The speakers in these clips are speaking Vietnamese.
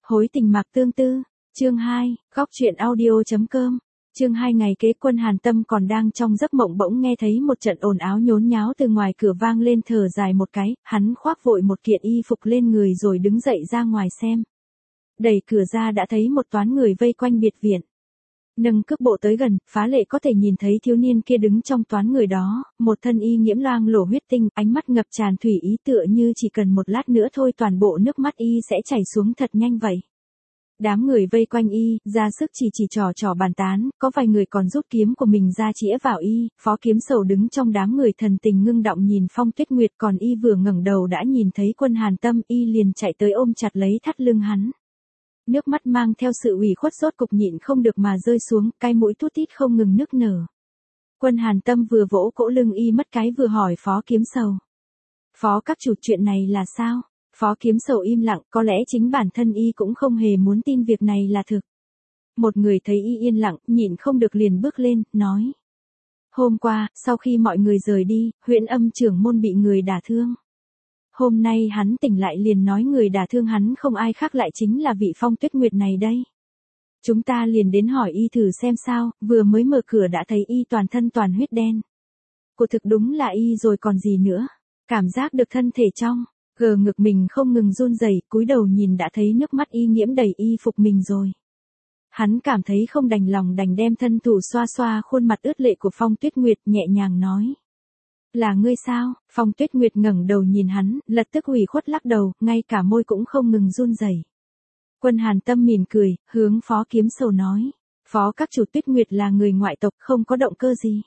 Hối tình mạc tương tư, chương 2, góc truyện audio.com. Chương 2 ngày kế Quân Hàn Tâm còn đang trong giấc mộng bỗng nghe thấy một trận ồn áo nhốn nháo từ ngoài cửa vang lên, thở dài một cái, hắn khoác vội một kiện y phục lên người rồi đứng dậy ra ngoài xem. Đẩy cửa ra đã thấy một toán người vây quanh biệt viện. Nâng cước bộ tới gần, phá lệ có thể nhìn thấy thiếu niên kia đứng trong toán người đó, một thân y nhiễm loang lổ huyết tinh, ánh mắt ngập tràn thủy ý, tựa như chỉ cần một lát nữa thôi toàn bộ nước mắt y sẽ chảy xuống thật nhanh vậy. Đám người vây quanh y, ra sức chỉ trò bàn tán, có vài người còn rút kiếm của mình ra chĩa vào y. Phó Kiếm Sầu đứng trong đám người thần tình ngưng động nhìn Phong Tuyết Nguyệt, còn y vừa ngẩng đầu đã nhìn thấy Quân Hàn Tâm, y liền chạy tới ôm chặt lấy thắt lưng hắn. Nước mắt mang theo sự ủy khuất rốt cục nhịn không được mà rơi xuống, cái mũi tút tít không ngừng nức nở. Quân Hàn Tâm vừa vỗ cỗ lưng y mất cái vừa hỏi Phó Kiếm Sầu: "Phó các chủ, chuyện này là sao?" Phó Kiếm Sầu im lặng, có lẽ chính bản thân y cũng không hề muốn tin việc này là thực. Một người thấy y yên lặng, nhịn không được liền bước lên, nói: "Hôm qua, sau khi mọi người rời đi, Huyễn Âm trưởng môn bị người đả thương. Hôm nay hắn tỉnh lại liền nói người đả thương hắn không ai khác lại chính là vị Phong Tuyết Nguyệt này đây. Chúng ta liền đến hỏi y thử xem sao, vừa mới mở cửa đã thấy y toàn thân toàn huyết đen. Cô thực đúng là y rồi còn gì nữa." Cảm giác được thân thể trong ngực mình không ngừng run rẩy, cúi đầu nhìn đã thấy nước mắt y nhiễm đầy y phục mình rồi. Hắn cảm thấy không đành lòng, đành đem thân thủ xoa xoa khuôn mặt ướt lệ của Phong Tuyết Nguyệt, nhẹ nhàng nói: "Là ngươi sao?" Phong Tuyết Nguyệt ngẩng đầu nhìn hắn, lập tức ủy khuất lắc đầu, ngay cả môi cũng không ngừng run rẩy. Quân Hàn Tâm mỉm cười, hướng Phó Kiếm Sầu nói: "Phó các chủ, Tuyết Nguyệt là người ngoại tộc, không có động cơ gì.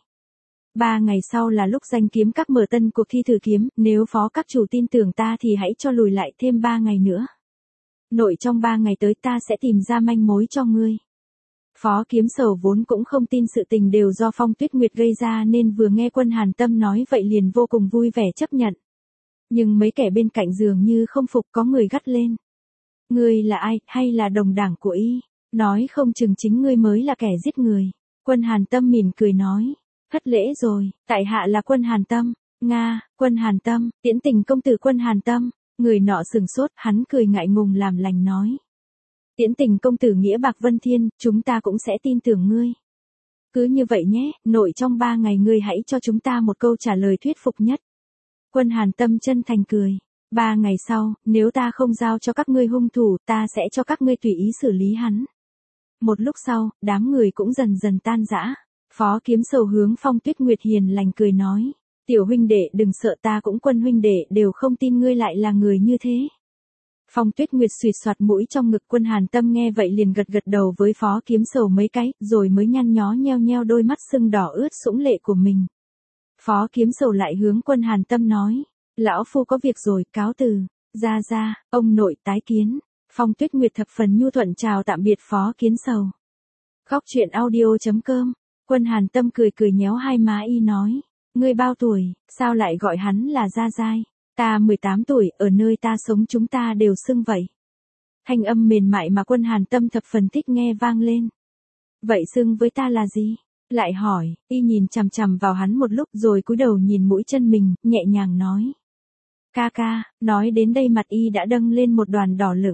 3 ngày sau là lúc danh kiếm các mở tân cuộc thi thử kiếm, nếu Phó các chủ tin tưởng ta thì hãy cho lùi lại thêm 3 ngày nữa. Nội trong 3 ngày tới ta sẽ tìm ra manh mối cho ngươi." Phó Kiếm Sầu vốn cũng không tin sự tình đều do Phong Tuyết Nguyệt gây ra nên vừa nghe Quân Hàn Tâm nói vậy liền vô cùng vui vẻ chấp nhận. Nhưng mấy kẻ bên cạnh dường như không phục, có người gắt lên: "Ngươi là ai, hay là đồng đảng của y? Nói không chừng chính ngươi mới là kẻ giết người." Quân Hàn Tâm mỉm cười nói: "Thất lễ rồi, tại hạ là Quân Hàn Tâm." "Nga, Quân Hàn Tâm, Tiễn Tình công tử Quân Hàn Tâm." Người nọ sừng sốt, hắn cười ngại ngùng làm lành nói: "Tiễn Tình công tử nghĩa bạc vân thiên, chúng ta cũng sẽ tin tưởng ngươi. Cứ như vậy nhé, nội trong 3 ngày ngươi hãy cho chúng ta một câu trả lời thuyết phục nhất." Quân Hàn Tâm chân thành cười: "3 ngày sau, nếu ta không giao cho các ngươi hung thủ, ta sẽ cho các ngươi tùy ý xử lý hắn." Một lúc sau, đám người cũng dần dần tan rã. Phó Kiếm Sầu hướng Phong Tuyết Nguyệt hiền lành cười nói: "Tiểu huynh đệ đừng sợ, ta cũng Quân huynh đệ đều không tin ngươi lại là người như thế." Phong Tuyết Nguyệt xùyt xoạt mũi trong ngực. Quân Hàn Tâm nghe vậy liền gật đầu với Phó Kiếm Sầu mấy cái, rồi mới nhăn nhó nheo nheo đôi mắt sưng đỏ ướt sũng lệ của mình. Phó Kiếm Sầu lại hướng Quân Hàn Tâm nói: "Lão phu có việc rồi, cáo từ. Ra, ông nội tái kiến." Phong Tuyết Nguyệt thập phần nhu thuận chào tạm biệt Phó Kiếm Sầu. Góc truyện audio.com. Quân Hàn Tâm cười nhéo hai má y nói: "Ngươi bao tuổi, sao lại gọi hắn là Gia Giai?" "Ta 18 tuổi, ở nơi ta sống chúng ta đều xưng vậy." Thanh âm mềm mại mà Quân Hàn Tâm thập phần thích nghe vang lên. "Vậy xưng với ta là gì?" Lại hỏi. Y nhìn chằm chằm vào hắn một lúc rồi cúi đầu nhìn mũi chân mình, nhẹ nhàng nói: "Ca." Nói đến đây mặt y đã dâng lên một đoàn đỏ lựng.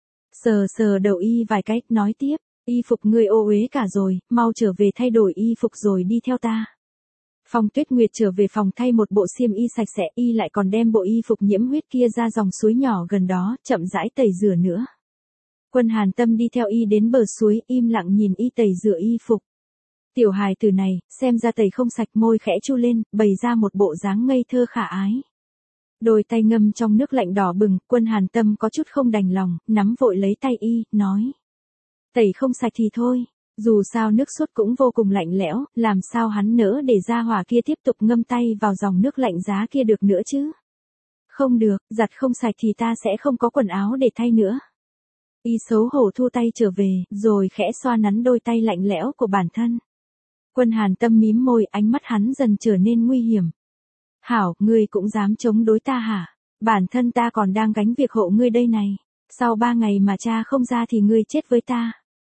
Sờ đầu y vài cái, nói tiếp: "Y phục ngươi ô uế cả rồi, mau trở về thay đổi y phục rồi đi theo ta." Phong Tuyết Nguyệt trở về phòng thay một bộ xiêm y sạch sẽ, y lại còn đem bộ y phục nhiễm huyết kia ra dòng suối nhỏ gần đó, chậm rãi tẩy rửa nữa. Quân Hàn Tâm đi theo y đến bờ suối, im lặng nhìn y tẩy rửa y phục. Tiểu hài tử này, xem ra tẩy không sạch, môi khẽ chu lên, bày ra một bộ dáng ngây thơ khả ái. Đôi tay ngâm trong nước lạnh đỏ bừng, Quân Hàn Tâm có chút không đành lòng, nắm vội lấy tay y, nói: "Tẩy không sạch thì thôi, dù sao nước sốt cũng vô cùng lạnh lẽo, làm sao hắn nỡ để gia hỏa kia tiếp tục ngâm tay vào dòng nước lạnh giá kia được nữa chứ?" "Không được, giặt không sạch thì ta sẽ không có quần áo để thay nữa." Y xấu hổ thu tay trở về, rồi khẽ xoa nắn đôi tay lạnh lẽo của bản thân. Quân Hàn Tâm mím môi, ánh mắt hắn dần trở nên nguy hiểm. "Hảo, ngươi cũng dám chống đối ta hả? Bản thân ta còn đang gánh việc hộ ngươi đây này. Sau 3 ngày mà cha không ra thì ngươi chết với ta."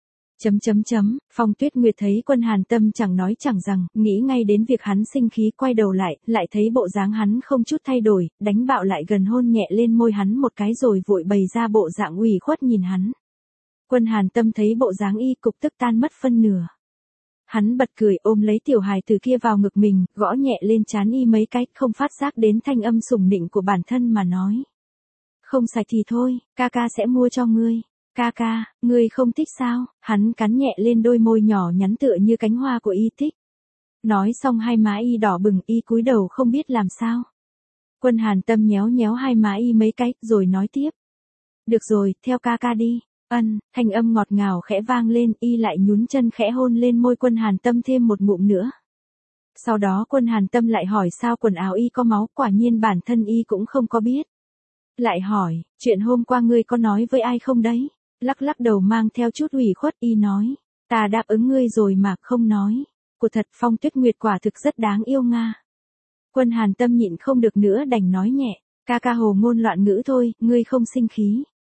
Phong Tuyết Nguyệt thấy Quân Hàn Tâm chẳng nói chẳng rằng, nghĩ ngay đến việc hắn sinh khí, quay đầu lại thấy bộ dáng hắn không chút thay đổi, đánh bạo lại gần hôn nhẹ lên môi hắn một cái rồi vội bày ra bộ dạng ủy khuất nhìn hắn. Quân Hàn Tâm thấy bộ dáng y cục tức tan mất phân nửa. Hắn bật cười ôm lấy tiểu hài từ kia vào ngực mình, gõ nhẹ lên trán y mấy cái, không phát giác đến thanh âm sủng nịnh của bản thân mà nói. Không sạch thì thôi, ca ca sẽ mua cho ngươi. Ca ca, ngươi không thích sao? Hắn cắn nhẹ lên đôi môi nhỏ nhắn tựa như cánh hoa của y thích. Nói xong hai má y đỏ bừng, y cúi đầu không biết làm sao. Quân Hàn Tâm nhéo nhéo hai má y mấy cái, rồi nói tiếp. Được rồi, theo ca ca đi. Thanh âm ngọt ngào khẽ vang lên, y lại nhún chân khẽ hôn lên môi Quân Hàn Tâm thêm một ngụm nữa. Sau đó Quân Hàn Tâm lại hỏi sao quần áo y có máu, quả nhiên bản thân y cũng không có biết. Lại hỏi, chuyện hôm qua ngươi có nói với ai không đấy? Lắc lắc đầu mang theo chút ủy khuất y nói. Ta đáp ứng ngươi rồi mà không nói. Của thật Phong Tuyết Nguyệt quả thực rất đáng yêu nga. Quân Hàn Tâm nhịn không được nữa đành nói nhẹ. Ca ca hồ ngôn loạn ngữ thôi, ngươi không sinh khí.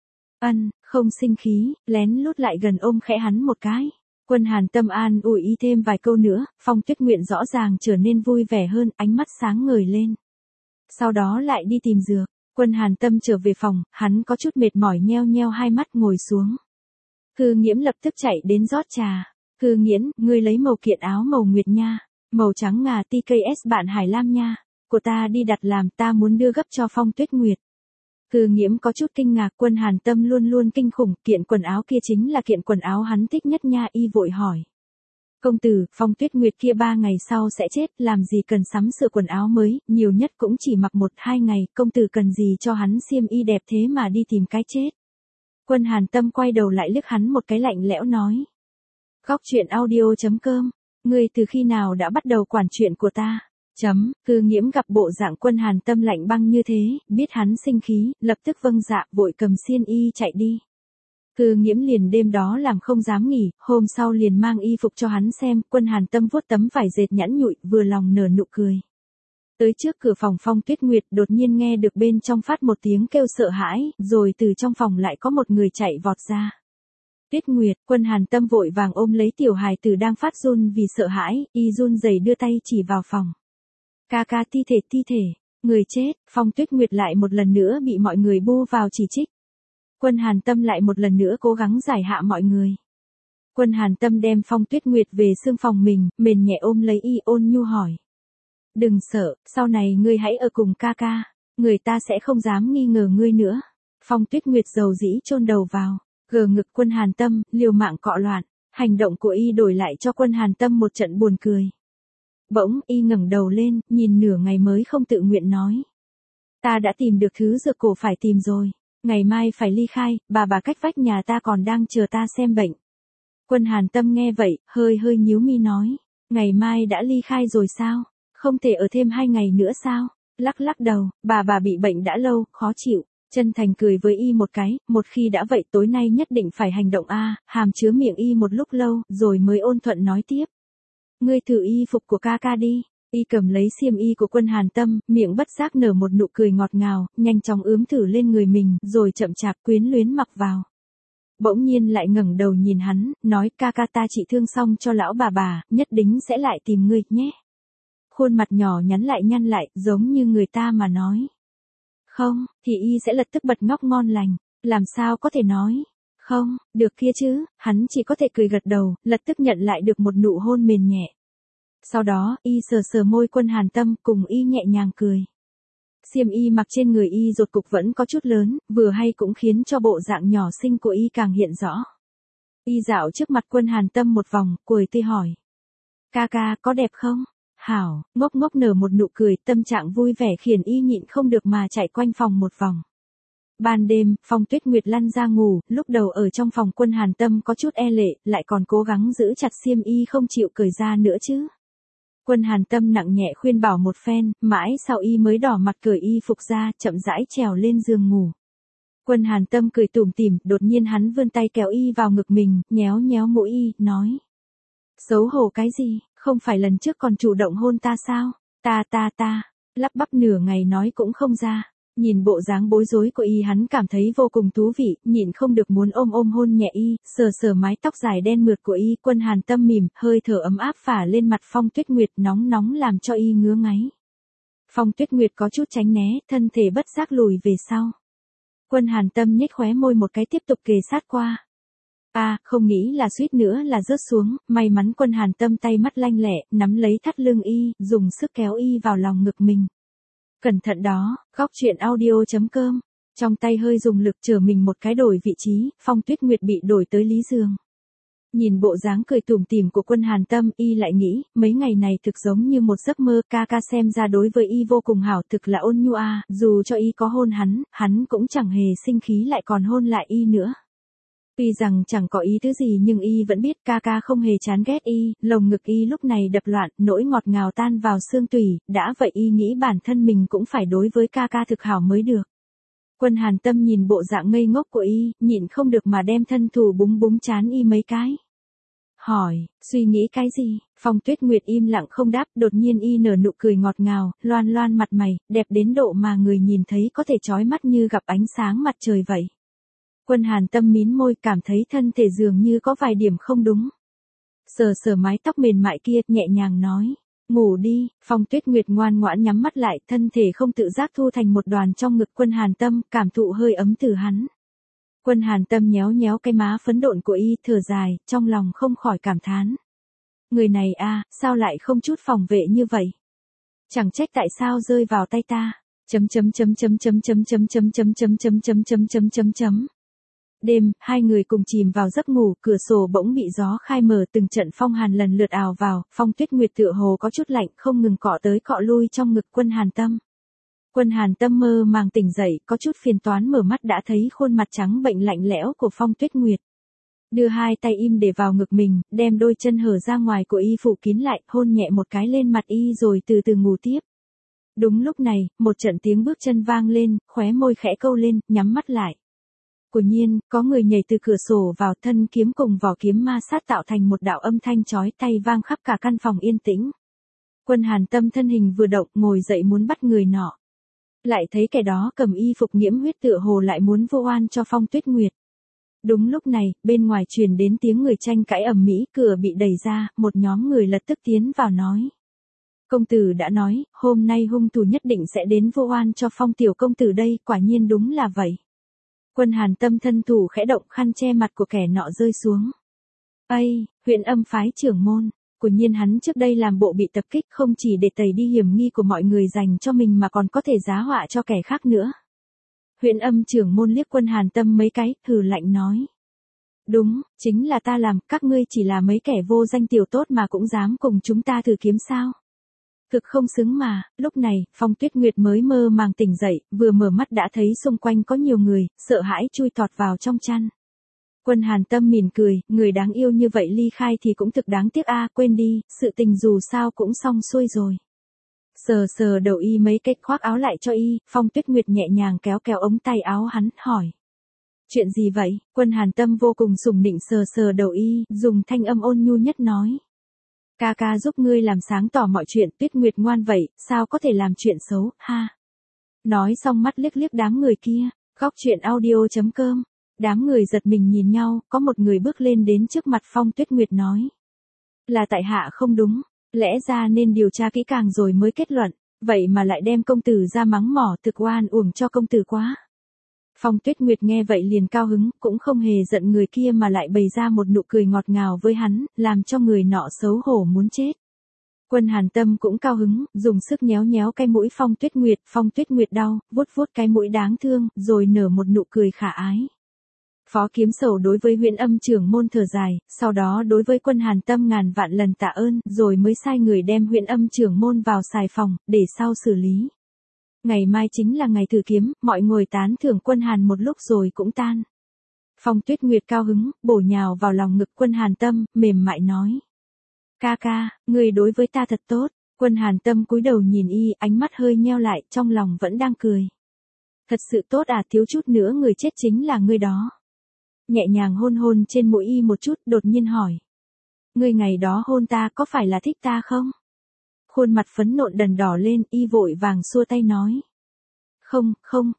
Không sinh khí, lén lút lại gần ôm khẽ hắn một cái. Quân Hàn Tâm an ủi y thêm vài câu nữa, Phong Tuyết Nguyệt rõ ràng trở nên vui vẻ hơn, ánh mắt sáng ngời lên. Sau đó lại đi tìm dược. Quân Hàn Tâm trở về phòng, hắn có chút mệt mỏi nheo nheo hai mắt ngồi xuống. Cư Nghiễm lập tức chạy đến rót trà. Cư Nghiễn, ngươi lấy màu kiện áo màu nguyệt nha. Màu trắng ngà TKS bạn Hải Lam nha. Của ta đi đặt làm, ta muốn đưa gấp cho Phong Tuyết Nguyệt. Cư Nghiễm có chút kinh ngạc, Quân Hàn Tâm luôn luôn kinh khủng, kiện quần áo kia chính là kiện quần áo hắn thích nhất nha, y vội hỏi. Công tử, Phong Tuyết Nguyệt kia 3 ngày sau sẽ chết, làm gì cần sắm sửa quần áo mới, nhiều nhất cũng chỉ mặc 1-2 ngày, công tử cần gì cho hắn xiêm y đẹp thế mà đi tìm cái chết. Quân Hàn Tâm quay đầu lại liếc hắn một cái lạnh lẽo nói. Góc truyện audio.com, ngươi từ khi nào đã bắt đầu quản chuyện của ta? Cư Nghiễm gặp bộ dạng Quân Hàn Tâm lạnh băng như thế, biết hắn sinh khí, lập tức vâng dạ, vội cầm xiên y chạy đi. Cư Nghiễm liền đêm đó làm không dám nghỉ, hôm sau liền mang y phục cho hắn xem, Quân Hàn Tâm vuốt tấm vải dệt nhẵn nhụi, vừa lòng nở nụ cười. Tới trước cửa phòng Phong Tuyết Nguyệt, đột nhiên nghe được bên trong phát một tiếng kêu sợ hãi, rồi từ trong phòng lại có một người chạy vọt ra. Tuyết Nguyệt, Quân Hàn Tâm vội vàng ôm lấy tiểu hài tử đang phát run vì sợ hãi, y run rẩy đưa tay chỉ vào phòng. Ca ca, thi thể, người chết. Phong Tuyết Nguyệt lại một lần nữa bị mọi người bu vào chỉ trích. Quân Hàn Tâm lại một lần nữa cố gắng giải hạ mọi người. Quân Hàn Tâm đem Phong Tuyết Nguyệt về xương phòng mình, mềm nhẹ ôm lấy y, ôn nhu hỏi. Đừng sợ, sau này ngươi hãy ở cùng ca ca, người ta sẽ không dám nghi ngờ ngươi nữa. Phong Tuyết Nguyệt dầu dĩ chôn đầu vào, gờ ngực Quân Hàn Tâm, liều mạng cọ loạn. Hành động của y đổi lại cho Quân Hàn Tâm một trận buồn cười. Bỗng y ngẩng đầu lên, nhìn nửa ngày mới không tự nguyện nói. Ta đã tìm được thứ dược cổ phải tìm rồi. Ngày mai phải ly khai, bà cách vách nhà ta còn đang chờ ta xem bệnh. Quân Hàn Tâm nghe vậy, hơi nhíu mi nói. Ngày mai đã ly khai rồi sao? Không thể ở thêm 2 ngày nữa sao? Lắc lắc đầu, bà bị bệnh đã lâu, khó chịu. Chân thành cười với y một cái, một khi đã vậy tối nay nhất định phải hành động a. Hàm chứa miệng y một lúc lâu, rồi mới ôn thuận nói tiếp. Ngươi thử y phục của ca ca đi. Y cầm lấy xiêm y của Quân Hàn Tâm, miệng bất giác nở một nụ cười ngọt ngào, nhanh chóng ướm thử lên người mình, rồi chậm chạp quyến luyến mặc vào. Bỗng nhiên lại ngẩng đầu nhìn hắn, nói ca ca ta trị thương xong cho lão bà, nhất định sẽ lại tìm ngươi nhé. Khuôn mặt nhỏ nhắn lại nhăn lại, giống như người ta mà nói. Không, thì y sẽ lập tức bật ngóc ngon lành, làm sao có thể nói. Không, được kia chứ, hắn chỉ có thể cười gật đầu, lập tức nhận lại được một nụ hôn mềm nhẹ. Sau đó, y sờ môi Quân Hàn Tâm, cùng y nhẹ nhàng cười. Xiêm y mặc trên người y rột cục vẫn có chút lớn, vừa hay cũng khiến cho bộ dạng nhỏ xinh của y càng hiện rõ. Y dạo trước mặt Quân Hàn Tâm một vòng, cười tươi hỏi. Ca ca, có đẹp không? Hảo, ngốc ngốc nở một nụ cười, tâm trạng vui vẻ khiến y nhịn không được mà chạy quanh phòng một vòng. Ban đêm, Phong Tuyết Nguyệt lăn ra ngủ, lúc đầu ở trong phòng Quân Hàn Tâm có chút e lệ, lại còn cố gắng giữ chặt xiêm y không chịu cởi ra nữa chứ. Quân Hàn Tâm nặng nhẹ khuyên bảo một phen, mãi sau y mới đỏ mặt cởi y phục ra, chậm rãi trèo lên giường ngủ. Quân Hàn Tâm cười tủm tỉm, đột nhiên hắn vươn tay kéo y vào ngực mình, nhéo nhéo mũi y, nói. Xấu hổ cái gì, không phải lần trước còn chủ động hôn ta sao? Ta, lắp bắp nửa ngày nói cũng không ra. Nhìn bộ dáng bối rối của y hắn cảm thấy vô cùng thú vị, nhịn không được muốn ôm hôn nhẹ y, sờ mái tóc dài đen mượt của y. Quân Hàn Tâm mỉm, hơi thở ấm áp phả lên mặt Phong Tuyết Nguyệt, nóng làm cho y ngứa ngáy. Phong Tuyết Nguyệt có chút tránh né, thân thể bất giác lùi về sau. Quân Hàn Tâm nhếch khóe môi một cái tiếp tục kề sát qua. Không nghĩ là suýt nữa là rớt xuống, may mắn Quân Hàn Tâm tay mắt lanh lẹ, nắm lấy thắt lưng y, dùng sức kéo y vào lòng ngực mình. Cẩn thận đó, góc chuyện audio.com. Trong tay hơi dùng lực chở mình một cái đổi vị trí, Phong Tuyết Nguyệt bị đổi tới lý giường. Nhìn bộ dáng cười tủm tỉm của Quân Hàn Tâm, y lại nghĩ, mấy ngày này thực giống như một giấc mơ, ca ca xem ra đối với y vô cùng hảo, thực là ôn nhu dù cho y có hôn hắn cũng chẳng hề sinh khí lại còn hôn lại y nữa. Tuy rằng chẳng có ý thứ gì nhưng y vẫn biết ca ca không hề chán ghét y, lồng ngực y lúc này đập loạn, nỗi ngọt ngào tan vào xương tủy, đã vậy y nghĩ bản thân mình cũng phải đối với ca ca thực hảo mới được. Quân Hàn Tâm nhìn bộ dạng ngây ngốc của y, nhịn không được mà đem thân thủ búng búng trán y mấy cái. Hỏi, suy nghĩ cái gì? Phong Tuyết Nguyệt im lặng không đáp, đột nhiên y nở nụ cười ngọt ngào, loan loan mặt mày, đẹp đến độ mà người nhìn thấy có thể chói mắt như gặp ánh sáng mặt trời vậy. Quân Hàn Tâm mím môi, cảm thấy thân thể dường như có vài điểm không đúng. Sờ sờ mái tóc mềm mại kia, nhẹ nhàng nói, ngủ đi. Phong Tuyết Nguyệt ngoan ngoãn nhắm mắt lại, thân thể không tự giác thu thành một đoàn trong ngực Quân Hàn Tâm, cảm thụ hơi ấm từ hắn. Quân Hàn Tâm nhéo nhéo cái má phấn độn của y, thở dài, trong lòng không khỏi cảm thán. Người này sao lại không chút phòng vệ như vậy? Chẳng trách tại sao rơi vào tay ta. Đêm, hai người cùng chìm vào giấc ngủ, cửa sổ bỗng bị gió khai mở, từng trận phong hàn lần lượt ào vào, Phong Tuyết Nguyệt tựa hồ có chút lạnh, không ngừng cọ tới cọ lui trong ngực Quân Hàn Tâm. Quân Hàn Tâm mơ màng tỉnh dậy, có chút phiền toán mở mắt đã thấy khuôn mặt trắng bệnh lạnh lẽo của Phong Tuyết Nguyệt. Đưa hai tay im để vào ngực mình, đem đôi chân hở ra ngoài của y phủ kín lại, hôn nhẹ một cái lên mặt y rồi từ từ ngủ tiếp. Đúng lúc này, một trận tiếng bước chân vang lên, khóe môi khẽ câu lên, nhắm mắt lại. Quả nhiên, có người nhảy từ cửa sổ vào, thân kiếm cùng vỏ kiếm ma sát tạo thành một đạo âm thanh chói tai vang khắp cả căn phòng yên tĩnh. Quân Hàn Tâm thân hình vừa động, ngồi dậy muốn bắt người nọ. Lại thấy kẻ đó cầm y phục nhiễm huyết tựa hồ lại muốn vô oan cho Phong Tuyết Nguyệt. Đúng lúc này, bên ngoài truyền đến tiếng người tranh cãi ầm ĩ, cửa bị đẩy ra, một nhóm người lập tức tiến vào nói. Công tử đã nói, hôm nay hung thủ nhất định sẽ đến vô oan cho Phong tiểu công tử đây, quả nhiên đúng là vậy. Quân Hàn Tâm thân thủ khẽ động, khăn che mặt của kẻ nọ rơi xuống. Huyện Âm phái trưởng môn. Quả nhiên hắn trước đây làm bộ bị tập kích không chỉ để tẩy đi hiểm nghi của mọi người dành cho mình mà còn có thể giá họa cho kẻ khác nữa. Huyện Âm trưởng môn liếc Quân Hàn Tâm mấy cái, hừ lạnh nói. Đúng, chính là ta làm, các ngươi chỉ là mấy kẻ vô danh tiểu tốt mà cũng dám cùng chúng ta thử kiếm sao. Thực không xứng mà. Lúc này, Phong Tuyết Nguyệt mới mơ màng tỉnh dậy, vừa mở mắt đã thấy xung quanh có nhiều người, sợ hãi chui tọt vào trong chăn. Quân Hàn Tâm mỉm cười, người đáng yêu như vậy ly khai thì cũng thực đáng tiếc quên đi, sự tình dù sao cũng xong xuôi rồi. Sờ sờ đầu y mấy cái, khoác áo lại cho y, Phong Tuyết Nguyệt nhẹ nhàng kéo kéo ống tay áo hắn, hỏi. Chuyện gì vậy? Quân Hàn Tâm vô cùng sủng nịnh sờ sờ đầu y, dùng thanh âm ôn nhu nhất nói. Ca ca giúp ngươi làm sáng tỏ mọi chuyện, Tuyết Nguyệt ngoan vậy, sao có thể làm chuyện xấu, ha? Nói xong mắt liếc liếc đám người kia, góc chuyện audio.com. Đám người giật mình nhìn nhau, có một người bước lên đến trước mặt Phong Tuyết Nguyệt nói. Là tại hạ không đúng, lẽ ra nên điều tra kỹ càng rồi mới kết luận, vậy mà lại đem công tử ra mắng mỏ, thực oan uổng cho công tử quá. Phong Tuyết Nguyệt nghe vậy liền cao hứng, cũng không hề giận người kia mà lại bày ra một nụ cười ngọt ngào với hắn, làm cho người nọ xấu hổ muốn chết. Quân Hàn Tâm cũng cao hứng, dùng sức nhéo nhéo cái mũi Phong Tuyết Nguyệt đau, vuốt vuốt cái mũi đáng thương, rồi nở một nụ cười khả ái. Phó Kiếm Sầu đối với Huyện Âm trưởng môn thở dài, sau đó đối với Quân Hàn Tâm ngàn vạn lần tạ ơn, rồi mới sai người đem Huyện Âm trưởng môn vào xài phòng, để sau xử lý. Ngày mai chính là ngày thử kiếm, mọi người tán thưởng Quân Hàn một lúc rồi cũng tan. Phong Tuyết Nguyệt cao hứng, bổ nhào vào lòng ngực Quân Hàn Tâm, mềm mại nói. Ca ca, người đối với ta thật tốt. Quân Hàn Tâm cúi đầu nhìn y, ánh mắt hơi nheo lại, trong lòng vẫn đang cười. Thật sự tốt thiếu chút nữa người chết chính là ngươi đó. Nhẹ nhàng hôn hôn trên mũi y một chút, đột nhiên hỏi. Ngươi ngày đó hôn ta có phải là thích ta không? Khuôn mặt phấn nộn đần đỏ lên, y vội vàng xua tay nói. Không.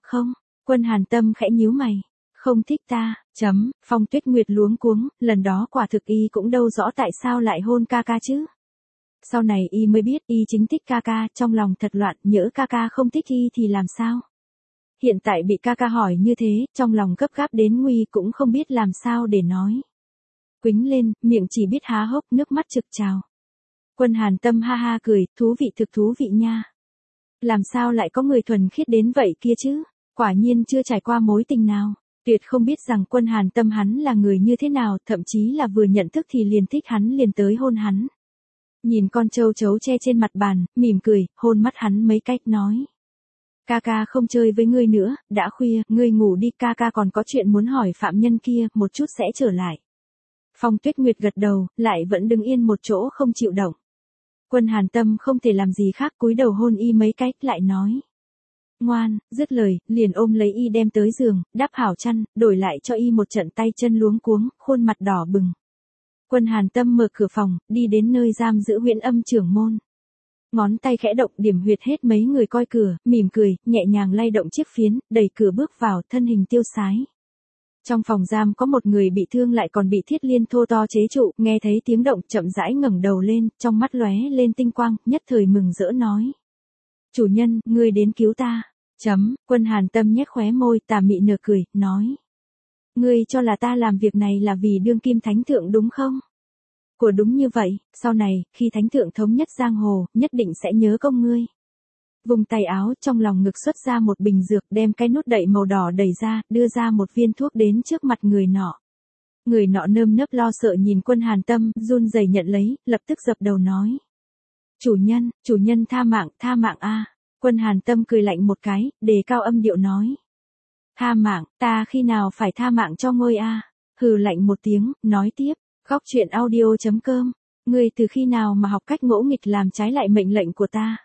Quân Hàn Tâm khẽ nhíu mày. Không thích ta, Phong Tuyết Nguyệt luống cuống, lần đó quả thực y cũng đâu rõ tại sao lại hôn ca ca chứ. Sau này y mới biết y chính thích ca ca, trong lòng thật loạn, nhỡ ca ca không thích y thì làm sao? Hiện tại bị ca ca hỏi như thế, trong lòng gấp gáp đến nguy cũng không biết làm sao để nói. quĩnh lên, miệng chỉ biết há hốc, nước mắt trực trào. Quân Hàn Tâm ha ha cười, thú vị thực thú vị nha. Làm sao lại có người thuần khiết đến vậy kia chứ? Quả nhiên chưa trải qua mối tình nào. Tuyệt không biết rằng Quân Hàn Tâm hắn là người như thế nào, thậm chí là vừa nhận thức thì liền thích hắn liền tới hôn hắn. Nhìn con châu chấu che trên mặt bàn, mỉm cười, hôn mắt hắn mấy cách nói. Ca ca không chơi với ngươi nữa, đã khuya, ngươi ngủ đi, ca ca còn có chuyện muốn hỏi phạm nhân kia, một chút sẽ trở lại. Phong Tuyết Nguyệt gật đầu, lại vẫn đứng yên một chỗ không chịu động. Quân Hàn Tâm không thể làm gì khác, cúi đầu hôn y mấy cách lại nói. Ngoan, dứt lời, liền ôm lấy y đem tới giường, đắp hảo chăn, đổi lại cho y một trận tay chân luống cuống, khuôn mặt đỏ bừng. Quân Hàn Tâm mở cửa phòng, đi đến nơi giam giữ Huyễn Âm trưởng môn. Ngón tay khẽ động điểm huyệt hết mấy người coi cửa, mỉm cười, nhẹ nhàng lay động chiếc phiến, đẩy cửa bước vào, thân hình tiêu sái. Trong phòng giam có một người bị thương lại còn bị Thiết Liên thô to chế trụ, nghe thấy tiếng động chậm rãi ngẩng đầu lên, trong mắt lóe lên tinh quang, nhất thời mừng rỡ nói. Chủ nhân, ngươi đến cứu ta. Quân Hàn Tâm nhếch khóe môi, tà mị nở cười, nói. Ngươi cho là ta làm việc này là vì đương kim thánh thượng đúng không? Của đúng như vậy, sau này, khi thánh thượng thống nhất giang hồ, nhất định sẽ nhớ công ngươi. Vùng tay áo, trong lòng ngực xuất ra một bình dược, đem cái nút đậy màu đỏ đẩy ra, đưa ra một viên thuốc đến trước mặt người nọ. Người nọ nơm nớp lo sợ nhìn Quân Hàn Tâm, run rẩy nhận lấy, lập tức dập đầu nói. Chủ nhân tha mạng a. Quân Hàn Tâm cười lạnh một cái, đề cao âm điệu nói. Tha mạng, ta khi nào phải tha mạng cho ngươi a? Hừ lạnh một tiếng, nói tiếp. Góc truyện audio.com. Ngươi từ khi nào mà học cách ngỗ nghịch làm trái lại mệnh lệnh của ta?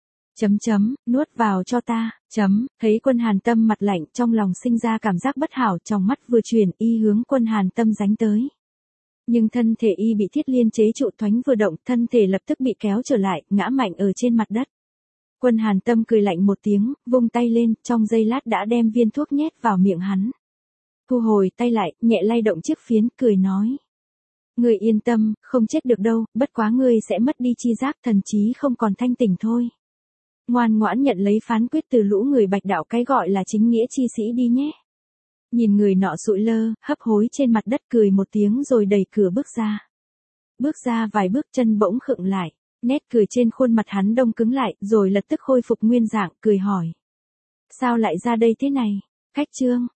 Nuốt vào cho ta. Thấy Quân Hàn Tâm mặt lạnh, trong lòng sinh ra cảm giác bất hảo, trong mắt vừa chuyển, y hướng Quân Hàn Tâm giánh tới. Nhưng thân thể y bị Thiết Liên chế trụ, thoánh vừa động, thân thể lập tức bị kéo trở lại, ngã mạnh ở trên mặt đất. Quân Hàn Tâm cười lạnh một tiếng, vung tay lên, trong giây lát đã đem viên thuốc nhét vào miệng hắn. Thu hồi tay lại, nhẹ lay động chiếc phiến, cười nói. Ngươi yên tâm, không chết được đâu, bất quá ngươi sẽ mất đi chi giác, thần trí không còn thanh tỉnh thôi. Ngoan ngoãn nhận lấy phán quyết từ lũ người Bạch đạo, cái gọi là chính nghĩa chi sĩ đi nhé. Nhìn người nọ sụi lơ, hấp hối trên mặt đất, cười một tiếng rồi đẩy cửa bước ra. Bước ra vài bước, chân bỗng khựng lại, nét cười trên khuôn mặt hắn đông cứng lại, rồi lập tức khôi phục nguyên dạng, cười hỏi. Sao lại ra đây thế này? Khách trương,